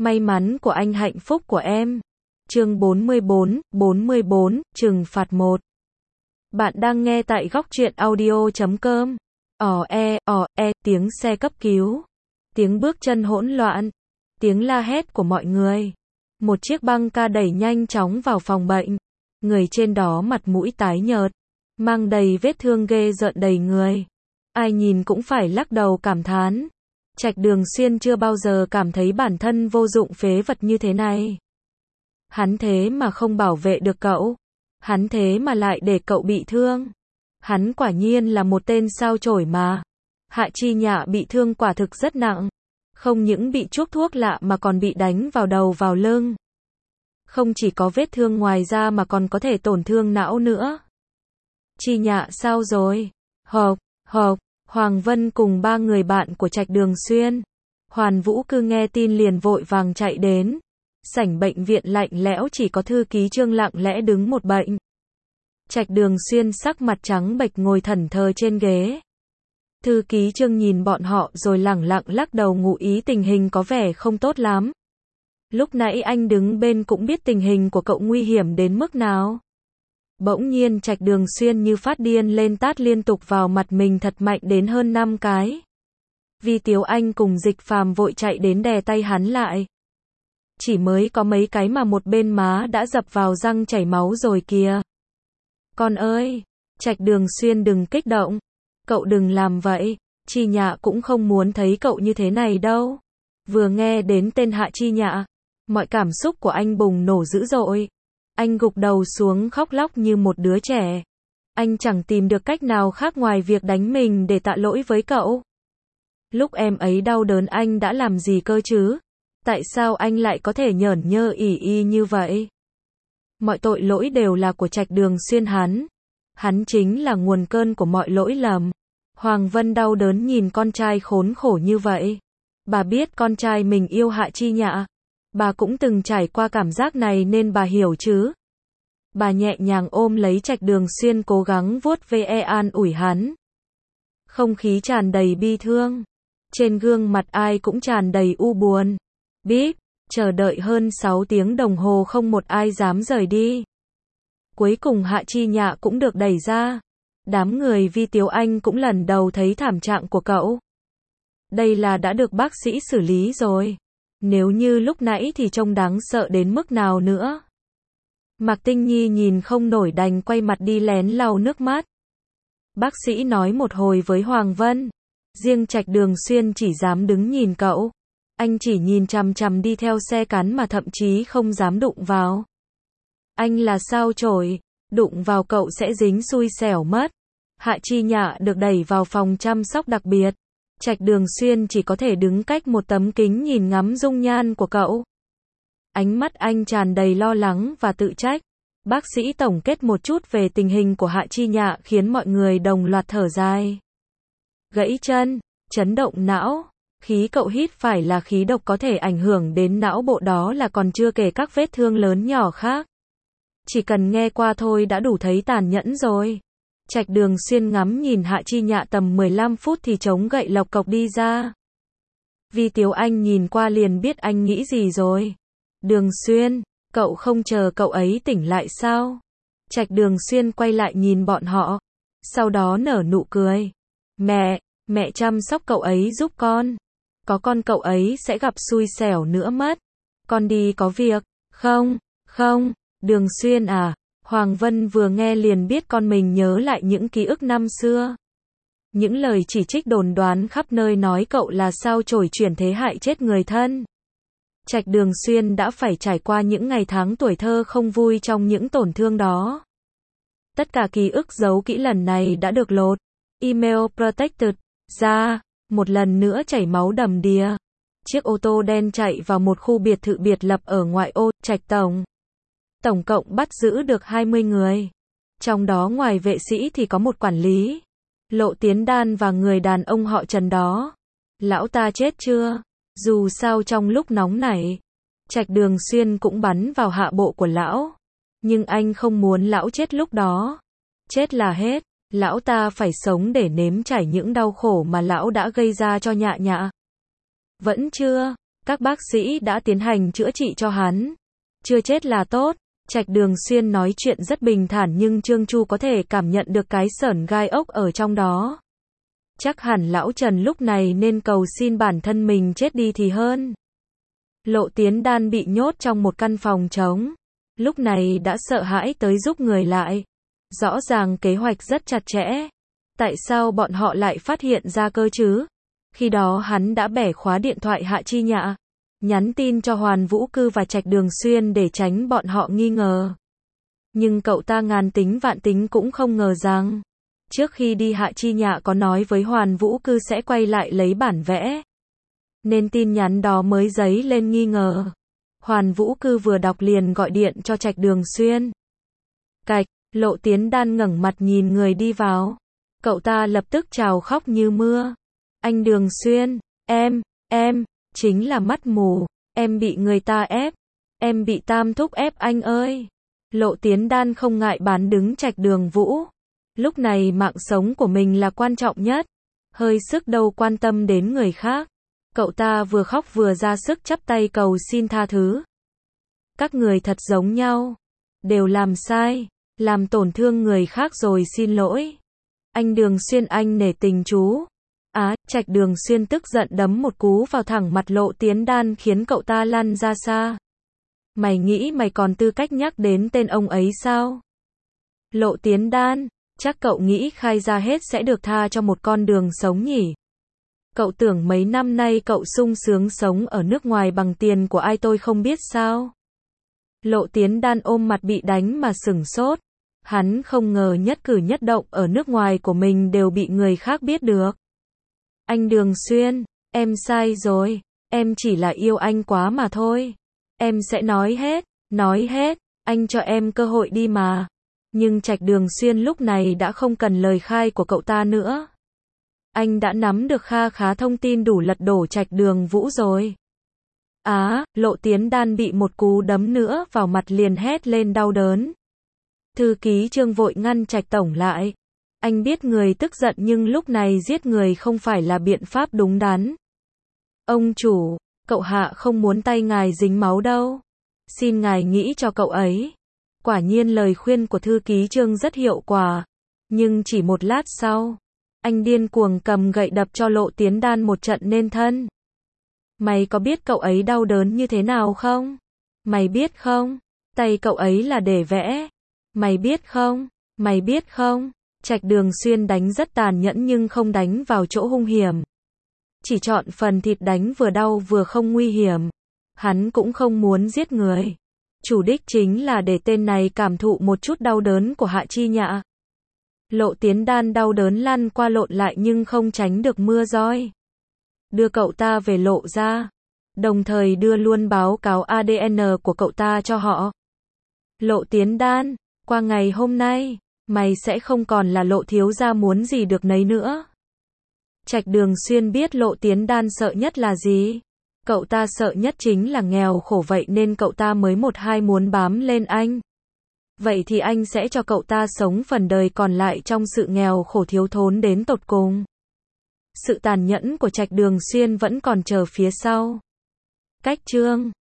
May mắn của anh hạnh phúc của em. Chương 44, trừng phạt 1. Bạn đang nghe tại góc truyện audio.com. Tiếng xe cấp cứu. Tiếng bước chân hỗn loạn. Tiếng la hét của mọi người. Một chiếc băng ca đẩy nhanh chóng vào phòng bệnh. Người trên đó mặt mũi tái nhợt, mang đầy vết thương ghê rợn đầy người. Ai nhìn cũng phải lắc đầu cảm thán. Trạch Đường Xuyên chưa bao giờ cảm thấy bản thân vô dụng phế vật như thế này. Hắn thế mà không bảo vệ được cậu. Hắn thế mà lại để cậu bị thương. Hắn quả nhiên là một tên sao chổi mà. Hạ Chi Nhạ bị thương quả thực rất nặng. Không những bị chuốc thuốc lạ mà còn bị đánh vào đầu vào lưng. Không chỉ có vết thương ngoài da mà còn có thể tổn thương não nữa. Chi Nhạ sao rồi? Hộp, Hoàng Vân cùng 3 người bạn của Trạch Đường Xuyên. Hoàn Vũ Cư nghe tin liền vội vàng chạy đến. Sảnh bệnh viện lạnh lẽo chỉ có thư ký Trương lặng lẽ đứng một bệnh. Trạch Đường Xuyên sắc mặt trắng bệch ngồi thẫn thờ trên ghế. Thư ký Trương nhìn bọn họ rồi lẳng lặng lắc đầu ngụ ý tình hình có vẻ không tốt lắm. Lúc nãy anh đứng bên cũng biết tình hình của cậu nguy hiểm đến mức nào. Bỗng nhiên Trạch Đường Xuyên như phát điên lên tát liên tục vào mặt mình thật mạnh đến hơn 5 cái. Vi Tiếu Anh cùng Dịch Phàm vội chạy đến đè tay hắn lại. Chỉ mới có mấy cái mà một bên má đã dập vào răng chảy máu rồi kìa. Con ơi, Trạch Đường Xuyên đừng kích động. Cậu đừng làm vậy, Chi Nhạ cũng không muốn thấy cậu như thế này đâu. Vừa nghe đến tên Hạ Chi Nhạ, mọi cảm xúc của anh bùng nổ dữ dội. Anh gục đầu xuống khóc lóc như một đứa trẻ. Anh chẳng tìm được cách nào khác ngoài việc đánh mình để tạ lỗi với cậu. Lúc em ấy đau đớn anh đã làm gì cơ chứ? Tại sao anh lại có thể nhởn nhơ ỷ y như vậy? Mọi tội lỗi đều là của Trạch Đường Xuyên hắn. Hắn chính là nguồn cơn của mọi lỗi lầm. Hoàng Vân đau đớn nhìn con trai khốn khổ như vậy. Bà biết con trai mình yêu Hạ Chi Nhạ. Bà cũng từng trải qua cảm giác này nên bà hiểu chứ. Bà nhẹ nhàng ôm lấy Trạch Đường Xuyên cố gắng vuốt ve an ủi hắn. Không khí tràn đầy bi thương. Trên gương mặt ai cũng tràn đầy u buồn. Bíp, chờ đợi hơn 6 tiếng đồng hồ không một ai dám rời đi. Cuối cùng Hạ Chi Nhạ cũng được đẩy ra. Đám người Vi Tiếu Anh cũng lần đầu thấy thảm trạng của cậu. Đây là đã được bác sĩ xử lý rồi. Nếu như lúc nãy thì trông đáng sợ đến mức nào nữa. Mạc Tinh Nhi nhìn không nổi đành quay mặt đi lén lau nước mắt. Bác sĩ nói một hồi với Hoàng Vân. Riêng Trạch Đường Xuyên chỉ dám đứng nhìn cậu. Anh chỉ nhìn chằm chằm đi theo xe cán mà thậm chí không dám đụng vào. Anh là sao chổi, đụng vào cậu sẽ dính xui xẻo mất. Hạ Chi Nhạ được đẩy vào phòng chăm sóc đặc biệt. Trạch Đường Xuyên chỉ có thể đứng cách một tấm kính nhìn ngắm dung nhan của cậu. Ánh mắt anh tràn đầy lo lắng và tự trách. Bác sĩ tổng kết một chút về tình hình của Hạ Chi Nhạ khiến mọi người đồng loạt thở dài. Gãy chân, chấn động não. Khí cậu hít phải là khí độc có thể ảnh hưởng đến não bộ, đó là còn chưa kể các vết thương lớn nhỏ khác. Chỉ cần nghe qua thôi đã đủ thấy tàn nhẫn rồi. Trạch Đường Xuyên ngắm nhìn Hạ Chi Nhạ tầm 15 phút thì chống gậy lộc cộc đi ra. Vi Tiếu Anh nhìn qua liền biết anh nghĩ gì rồi. Đường Xuyên, cậu không chờ cậu ấy tỉnh lại sao? Trạch Đường Xuyên quay lại nhìn bọn họ. Sau đó nở nụ cười. Mẹ chăm sóc cậu ấy giúp con. Có con cậu ấy sẽ gặp xui xẻo nữa mất. Con đi có việc. Không, Đường Xuyên à. Hoàng Vân vừa nghe liền biết con mình nhớ lại những ký ức năm xưa. Những lời chỉ trích đồn đoán khắp nơi nói cậu là sao chổi chuyển thế hại chết người thân. Trạch Đường Xuyên đã phải trải qua những ngày tháng tuổi thơ không vui trong những tổn thương đó. Tất cả ký ức giấu kỹ lần này đã được lột. Email protected ra, một lần nữa chảy máu đầm đìa. Chiếc ô tô đen chạy vào một khu biệt thự biệt lập ở ngoại ô Trạch Tổng. Tổng cộng bắt giữ được 20 người. Trong đó ngoài vệ sĩ thì có một quản lý, Lộ Tiến Đan và người đàn ông họ Trần đó. Lão ta chết chưa? Dù sao trong lúc nóng nảy, Trạch Đường Xuyên cũng bắn vào hạ bộ của lão. Nhưng anh không muốn lão chết lúc đó. Chết là hết. Lão ta phải sống để nếm trải những đau khổ mà lão đã gây ra cho Nhạ Nhạ. Vẫn chưa. Các bác sĩ đã tiến hành chữa trị cho hắn. Chưa chết là tốt. Trạch Đường Xuyên nói chuyện rất bình thản nhưng Trương Chu có thể cảm nhận được cái sởn gai ốc ở trong đó. Chắc hẳn lão Trần lúc này nên cầu xin bản thân mình chết đi thì hơn. Lộ Tiến Đan bị nhốt trong một căn phòng trống. Lúc này đã sợ hãi tới rút người lại. Rõ ràng kế hoạch rất chặt chẽ. Tại sao bọn họ lại phát hiện ra cơ chứ? Khi đó hắn đã bẻ khóa điện thoại Hạ Chi Nhạ, nhắn tin cho Hoàn Vũ Cư và Trạch Đường Xuyên để tránh bọn họ nghi ngờ. Nhưng cậu ta ngàn tính vạn tính cũng không ngờ rằng, trước khi đi Hạ Chi Nhạ có nói với Hoàn Vũ Cư sẽ quay lại lấy bản vẽ. Nên tin nhắn đó mới dấy lên nghi ngờ. Hoàn Vũ Cư vừa đọc liền gọi điện cho Trạch Đường Xuyên. Cạch, Lộ Tiến Đan ngẩng mặt nhìn người đi vào. Cậu ta lập tức trào khóc như mưa. Anh Đường Xuyên, em, chính là mắt mù, em bị người ta ép, em bị Tam Thúc ép anh ơi. Lộ Tiến Đan không ngại bán đứng Trạch Đường Vũ. Lúc này mạng sống của mình là quan trọng nhất, hơi sức đâu quan tâm đến người khác. Cậu ta vừa khóc vừa ra sức chắp tay cầu xin tha thứ. Các người thật giống nhau, đều làm sai, làm tổn thương người khác rồi xin lỗi. Anh Đường Xuyên anh nể tình chú. Trạch Đường Xuyên tức giận đấm một cú vào thẳng mặt Lộ Tiến Đan khiến cậu ta lăn ra xa. Mày nghĩ mày còn tư cách nhắc đến tên ông ấy sao? Lộ Tiến Đan, chắc cậu nghĩ khai ra hết sẽ được tha cho một con đường sống nhỉ? Cậu tưởng mấy năm nay cậu sung sướng sống ở nước ngoài bằng tiền của ai tôi không biết sao? Lộ Tiến Đan ôm mặt bị đánh mà sửng sốt. Hắn không ngờ nhất cử nhất động ở nước ngoài của mình đều bị người khác biết được. Anh Đường Xuyên, em sai rồi, em chỉ là yêu anh quá mà thôi. Em sẽ nói hết, anh cho em cơ hội đi mà. Nhưng Trạch Đường Xuyên lúc này đã không cần lời khai của cậu ta nữa. Anh đã nắm được kha khá thông tin đủ lật đổ Trạch Đường Vũ rồi. Lộ Tiến Đan bị một cú đấm nữa vào mặt liền hét lên đau đớn. Thư ký Trương vội ngăn Trạch Tổng lại. Anh biết người tức giận nhưng lúc này giết người không phải là biện pháp đúng đắn. Ông chủ, cậu Hạ không muốn tay ngài dính máu đâu. Xin ngài nghĩ cho cậu ấy. Quả nhiên lời khuyên của thư ký Trương rất hiệu quả. Nhưng chỉ một lát sau, anh điên cuồng cầm gậy đập cho Lộ Tiến Đan một trận nên thân. Mày có biết cậu ấy đau đớn như thế nào không? Mày biết không? Tay cậu ấy là để vẽ. Mày biết không? Trạch Đường Xuyên đánh rất tàn nhẫn nhưng không đánh vào chỗ hung hiểm. Chỉ chọn phần thịt đánh vừa đau vừa không nguy hiểm. Hắn cũng không muốn giết người. Chủ đích chính là để tên này cảm thụ một chút đau đớn của Hạ Chi Nhạ. Lộ Tiến Đan đau đớn lăn qua lộn lại nhưng không tránh được mưa roi. Đưa cậu ta về Lộ ra. Đồng thời đưa luôn báo cáo ADN của cậu ta cho họ. Lộ Tiến Đan, qua ngày hôm nay, mày sẽ không còn là Lộ thiếu gia muốn gì được nấy nữa. Trạch Đường Xuyên biết Lộ Tiến Đan sợ nhất là gì. Cậu ta sợ nhất chính là nghèo khổ vậy nên cậu ta mới một hai muốn bám lên anh. Vậy thì anh sẽ cho cậu ta sống phần đời còn lại trong sự nghèo khổ thiếu thốn đến tột cùng. Sự tàn nhẫn của Trạch Đường Xuyên vẫn còn chờ phía sau. Cách chương